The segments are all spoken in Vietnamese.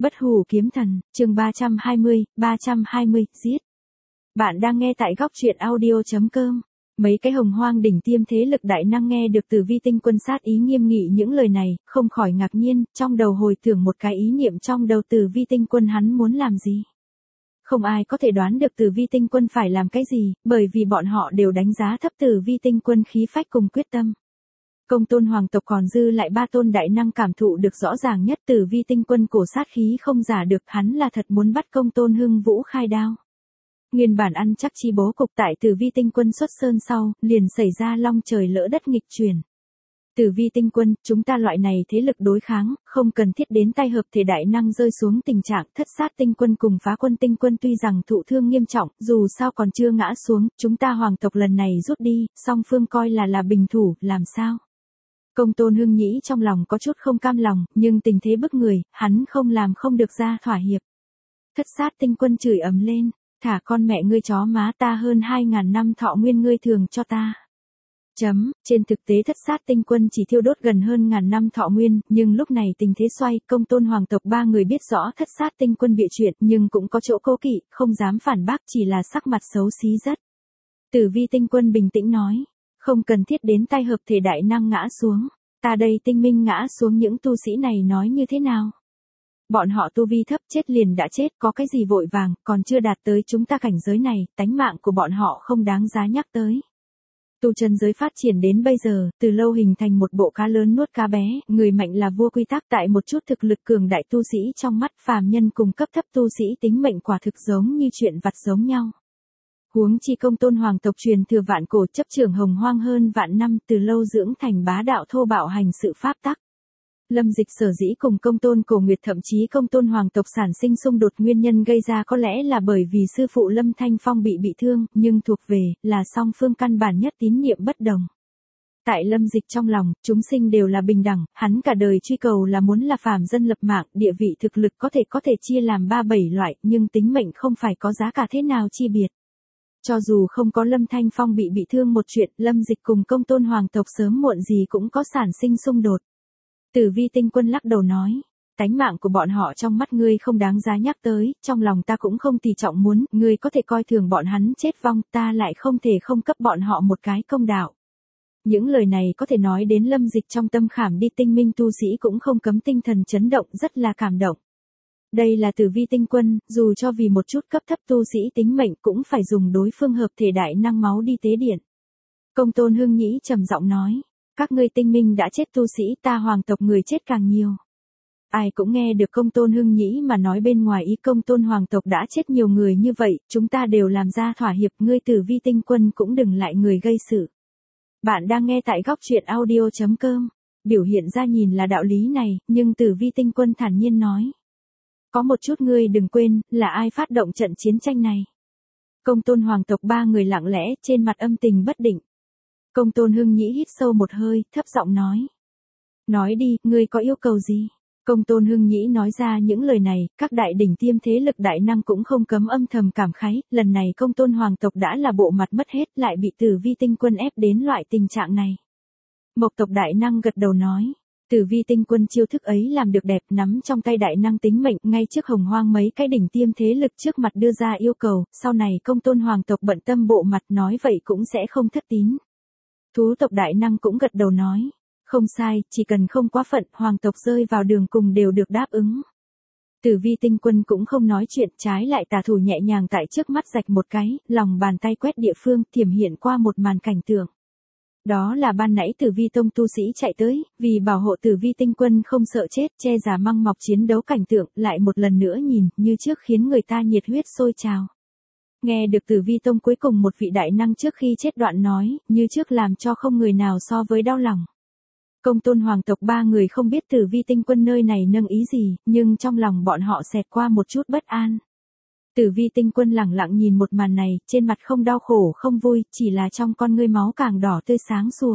Bất hủ kiếm thần, chương 320, giết. Bạn đang nghe tại góc truyện audio.com. Mấy cái hồng hoang đỉnh tiêm thế lực đại năng nghe được Tử Vi Tinh Quân sát ý nghiêm nghị những lời này, không khỏi ngạc nhiên, trong đầu hồi tưởng một cái ý niệm trong đầu Tử Vi Tinh Quân hắn muốn làm gì. Không ai có thể đoán được Tử Vi Tinh Quân phải làm cái gì, bởi vì bọn họ đều đánh giá thấp Tử Vi Tinh Quân khí phách cùng quyết tâm. Công tôn hoàng tộc còn dư lại ba tôn đại năng cảm thụ được rõ ràng nhất Tử Vi Tinh Quân cổ sát khí không giả được, hắn là thật muốn bắt công tôn Hưng Vũ khai đao. Nguyên bản ăn chắc chi bố cục tại Tử Vi Tinh Quân xuất sơn sau, liền xảy ra long trời lỡ đất nghịch chuyển. Tử Vi Tinh Quân, chúng ta loại này thế lực đối kháng, không cần thiết đến tay hợp thể đại năng rơi xuống tình trạng Thất Sát Tinh Quân cùng Phá Quân Tinh Quân tuy rằng thụ thương nghiêm trọng, dù sao còn chưa ngã xuống, chúng ta hoàng tộc lần này rút đi, song phương coi là bình thủ, làm sao? Công tôn Hưng Nhĩ trong lòng có chút không cam lòng, nhưng tình thế bức người, hắn không làm không được ra thỏa hiệp. Thất Sát Tinh Quân chửi ầm lên, thả con mẹ ngươi chó má, ta hơn 2.000 năm thọ nguyên ngươi thường cho ta. Trên thực tế Thất Sát Tinh Quân chỉ thiêu đốt gần hơn ngàn năm thọ nguyên, nhưng lúc này tình thế xoay, công tôn hoàng tộc ba người biết rõ Thất Sát Tinh Quân bịa chuyện, nhưng cũng có chỗ cố kỵ, không dám phản bác, chỉ là sắc mặt xấu xí rất. Tử Vi Tinh Quân bình tĩnh nói, không cần thiết đến tay hợp thể đại năng ngã xuống, ta đây tinh minh ngã xuống, những tu sĩ này nói như thế nào? Bọn họ tu vi thấp, chết liền đã chết, có cái gì vội vàng, còn chưa đạt tới chúng ta cảnh giới này, tánh mạng của bọn họ không đáng giá nhắc tới. Tu chân giới phát triển đến bây giờ, từ lâu hình thành một bộ cá lớn nuốt cá bé, người mạnh là vua quy tắc, tại một chút thực lực cường đại tu sĩ trong mắt phàm nhân cùng cấp thấp tu sĩ tính mệnh quả thực giống như chuyện vặt giống nhau. Huống chi công tôn hoàng tộc truyền thừa vạn cổ, chấp trưởng hồng hoang hơn vạn năm, từ lâu dưỡng thành bá đạo thô bạo hành sự pháp tắc. Lâm Dịch sở dĩ cùng công tôn Cổ Nguyệt thậm chí công tôn hoàng tộc sản sinh xung đột, nguyên nhân gây ra có lẽ là bởi vì sư phụ Lâm Thanh Phong bị thương, nhưng thuộc về là song phương căn bản nhất tín niệm bất đồng. Tại Lâm Dịch trong lòng, chúng sinh đều là bình đẳng, hắn cả đời truy cầu là muốn là phàm dân lập mạng, địa vị thực lực có thể chia làm 3-7 loại, nhưng tính mệnh không phải có giá cả thế nào chi biệt. Cho dù không có Lâm Thanh Phong bị thương một chuyện, Lâm Dịch cùng công tôn hoàng tộc sớm muộn gì cũng có sản sinh xung đột. Tử Vi Tinh Quân lắc đầu nói, tánh mạng của bọn họ trong mắt ngươi không đáng giá nhắc tới, trong lòng ta cũng không tỷ trọng muốn, ngươi có thể coi thường bọn hắn chết vong, ta lại không thể không cấp bọn họ một cái công đạo. Những lời này có thể nói đến Lâm Dịch trong tâm khảm đi, tinh minh tu sĩ cũng không cấm tinh thần chấn động, rất là cảm động. Đây là Tử Vi Tinh Quân, dù cho vì một chút cấp thấp tu sĩ tính mệnh cũng phải dùng đối phương hợp thể đại năng máu đi tế điện. Công tôn Hưng Nhĩ trầm giọng nói, các ngươi tinh minh đã chết tu sĩ, ta hoàng tộc người chết càng nhiều. Ai cũng nghe được công tôn Hưng Nhĩ mà nói bên ngoài ý công tôn hoàng tộc đã chết nhiều người như vậy, chúng ta đều làm ra thỏa hiệp, ngươi Tử Vi Tinh Quân cũng đừng lại người gây sự. Bạn đang nghe tại góc truyện audio.com, biểu hiện ra nhìn là đạo lý này, nhưng Tử Vi Tinh Quân thản nhiên nói. Có một chút ngươi đừng quên, là ai phát động trận chiến tranh này. Công tôn hoàng tộc ba người lặng lẽ, trên mặt âm tình bất định. Công tôn Hưng Nhĩ hít sâu một hơi, thấp giọng nói. Nói đi, ngươi có yêu cầu gì? Công tôn Hưng Nhĩ nói ra những lời này, các đại đỉnh tiêm thế lực đại năng cũng không cấm âm thầm cảm khái, lần này công tôn hoàng tộc đã là bộ mặt mất hết, lại bị Tử Vi Tinh Quân ép đến loại tình trạng này. Mộc tộc đại năng gật đầu nói. Tử Vi Tinh Quân chiêu thức ấy làm được đẹp, nắm trong tay đại năng tính mệnh, ngay trước hồng hoang mấy cái đỉnh tiêm thế lực trước mặt đưa ra yêu cầu, sau này công tôn hoàng tộc bận tâm bộ mặt nói vậy cũng sẽ không thất tín. Thú tộc đại năng cũng gật đầu nói, không sai, chỉ cần không quá phận, hoàng tộc rơi vào đường cùng đều được đáp ứng. Tử Vi Tinh Quân cũng không nói chuyện, trái lại tà thủ nhẹ nhàng tại trước mắt rạch một cái, lòng bàn tay quét địa phương, thiểm hiện qua một màn cảnh tượng. Đó là ban nãy Tử Vi Tông tu sĩ chạy tới, vì bảo hộ Tử Vi Tinh Quân không sợ chết, che giả măng mọc chiến đấu cảnh tượng, lại một lần nữa nhìn, như trước khiến người ta nhiệt huyết sôi trào. Nghe được Tử Vi Tông cuối cùng một vị đại năng trước khi chết đoạn nói, như trước làm cho không người nào so với đau lòng. Công tôn hoàng tộc ba người không biết Tử Vi Tinh Quân nơi này nâng ý gì, nhưng trong lòng bọn họ xẹt qua một chút bất an. Tử Vi Tinh Quân lẳng lặng nhìn một màn này, trên mặt không đau khổ không vui, chỉ là trong con ngươi máu càng đỏ tươi sáng sủa.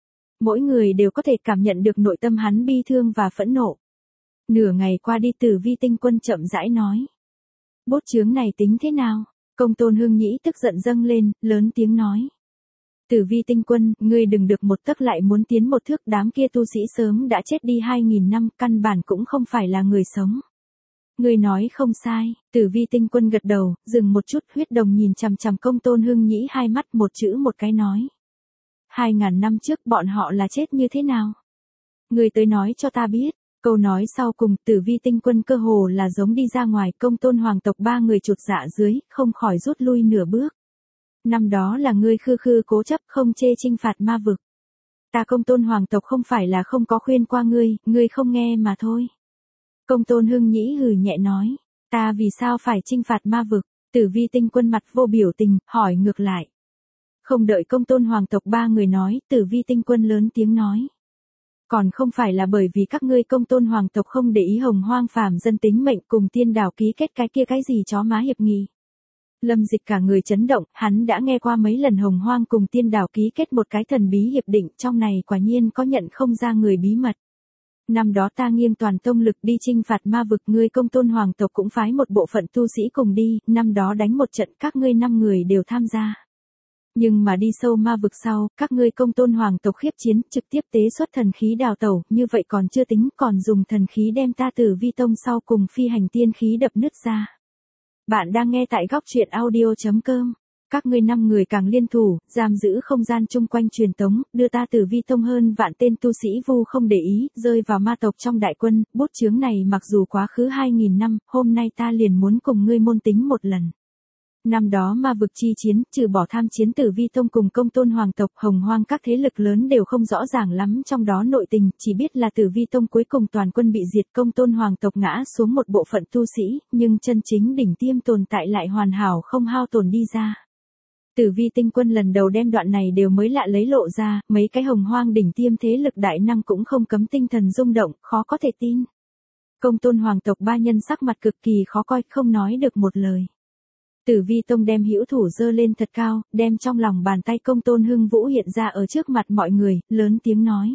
Mỗi người đều có thể cảm nhận được nội tâm hắn bi thương và phẫn nộ. Nửa ngày qua đi, Tử Vi Tinh Quân chậm rãi nói. Bốt chướng này tính thế nào? Công tôn Hưng Nhĩ tức giận dâng lên, lớn tiếng nói. Tử Vi Tinh Quân, ngươi đừng được một tấc lại muốn tiến một thước, đám kia tu sĩ sớm đã chết đi 2.000 năm, căn bản cũng không phải là người sống. Ngươi nói không sai, Tử Vi Tinh Quân gật đầu, dừng một chút, huyết đồng nhìn chằm chằm Công Tôn Hưng Nhĩ hai mắt, một chữ một cái nói. 2000 năm trước bọn họ là chết như thế nào? Ngươi tới nói cho ta biết. Câu nói sau cùng, Tử Vi Tinh Quân cơ hồ là giống đi ra ngoài, Công Tôn hoàng tộc ba người chột dạ dưới, không khỏi rút lui nửa bước. Năm đó là ngươi khư khư cố chấp không chê chinh phạt ma vực. Ta Công Tôn hoàng tộc không phải là không có khuyên qua ngươi không nghe mà thôi. Công Tôn Hưng Nhĩ hừ nhẹ nói, ta vì sao phải chinh phạt ma vực? Tử Vi Tinh Quân mặt vô biểu tình, hỏi ngược lại. Không đợi Công Tôn hoàng tộc ba người nói, Tử Vi Tinh Quân lớn tiếng nói. Còn không phải là bởi vì các ngươi Công Tôn hoàng tộc không để ý Hồng Hoang phàm dân tính mệnh cùng Tiên Đảo ký kết cái kia cái gì chó má hiệp nghị. Lâm Dịch cả người chấn động, hắn đã nghe qua mấy lần Hồng Hoang cùng Tiên Đảo ký kết một cái thần bí hiệp định, trong này quả nhiên có nhận không ra người bí mật. Năm đó ta nghiêng toàn tông lực đi chinh phạt ma vực, ngươi Công Tôn hoàng tộc cũng phái một bộ phận tu sĩ cùng đi, năm đó đánh một trận các ngươi 5 người đều tham gia. Nhưng mà đi sâu ma vực sau, các ngươi Công Tôn hoàng tộc khiếp chiến, trực tiếp tế xuất thần khí đào tẩu, như vậy còn chưa tính, còn dùng thần khí đem ta Tử Vi tông sau cùng phi hành tiên khí đập nứt ra. Bạn đang nghe tại góc truyện audio.com. Các ngươi 5 người càng liên thủ, giam giữ không gian chung quanh truyền tống, đưa ta Tử Vi tông hơn vạn tên tu sĩ vu không để ý, rơi vào ma tộc trong đại quân, bút chướng này mặc dù quá khứ 2000 năm, hôm nay ta liền muốn cùng ngươi môn tính một lần. Năm đó ma vực chi chiến, trừ bỏ tham chiến Tử Vi tông cùng Công Tôn hoàng tộc, Hồng Hoang các thế lực lớn đều không rõ ràng lắm trong đó nội tình, chỉ biết là Tử Vi tông cuối cùng toàn quân bị diệt, Công Tôn hoàng tộc ngã xuống một bộ phận tu sĩ, nhưng chân chính đỉnh tiêm tồn tại lại hoàn hảo không hao tổn đi ra. Tử Vi Tinh Quân lần đầu đem đoạn này đều mới lạ lấy lộ ra, mấy cái Hồng Hoang đỉnh tiêm thế lực đại năng cũng không cấm tinh thần rung động, khó có thể tin. Công Tôn hoàng tộc ba nhân sắc mặt cực kỳ khó coi, không nói được một lời. Tử Vi tông đem hữu thủ giơ lên thật cao, đem trong lòng bàn tay Công Tôn Hưng Vũ hiện ra ở trước mặt mọi người, lớn tiếng nói.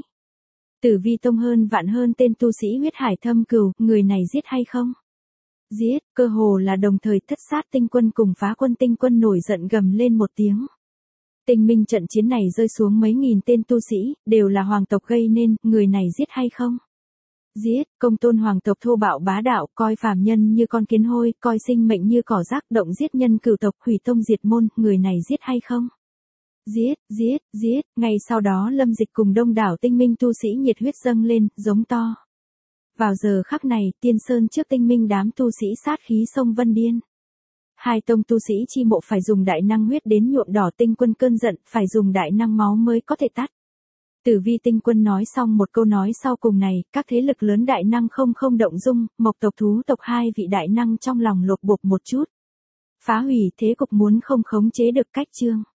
Tử Vi tông hơn vạn hơn tên tu sĩ huyết hải thâm cừu, người này giết hay không? Giết, cơ hồ là đồng thời Thất Sát Tinh Quân cùng Phá Quân Tinh Quân nổi giận gầm lên một tiếng. Tinh minh trận chiến này rơi xuống mấy nghìn tên tu sĩ, đều là hoàng tộc gây nên, người này giết hay không? Giết, Công Tôn hoàng tộc thô bạo bá đạo, coi phàm nhân như con kiến hôi, coi sinh mệnh như cỏ rác, động giết nhân cửu tộc, hủy tông diệt môn, người này giết hay không? Giết, giết, giết, ngay sau đó Lâm Dịch cùng đông đảo tinh minh tu sĩ nhiệt huyết dâng lên, giống to. Vào giờ khắc này, Tiên Sơn trước tinh minh đám tu sĩ sát khí sông Vân Điên. Hai tông tu sĩ chi mộ phải dùng đại năng huyết đến nhuộm đỏ Tinh Quân cơn giận, phải dùng đại năng máu mới có thể tắt. Tử Vi Tinh Quân nói xong một câu nói sau cùng này, các thế lực lớn đại năng không động dung, Mộc tộc Thú tộc hai vị đại năng trong lòng lột bột một chút. Phá hủy thế cục muốn không khống chế được cách chương.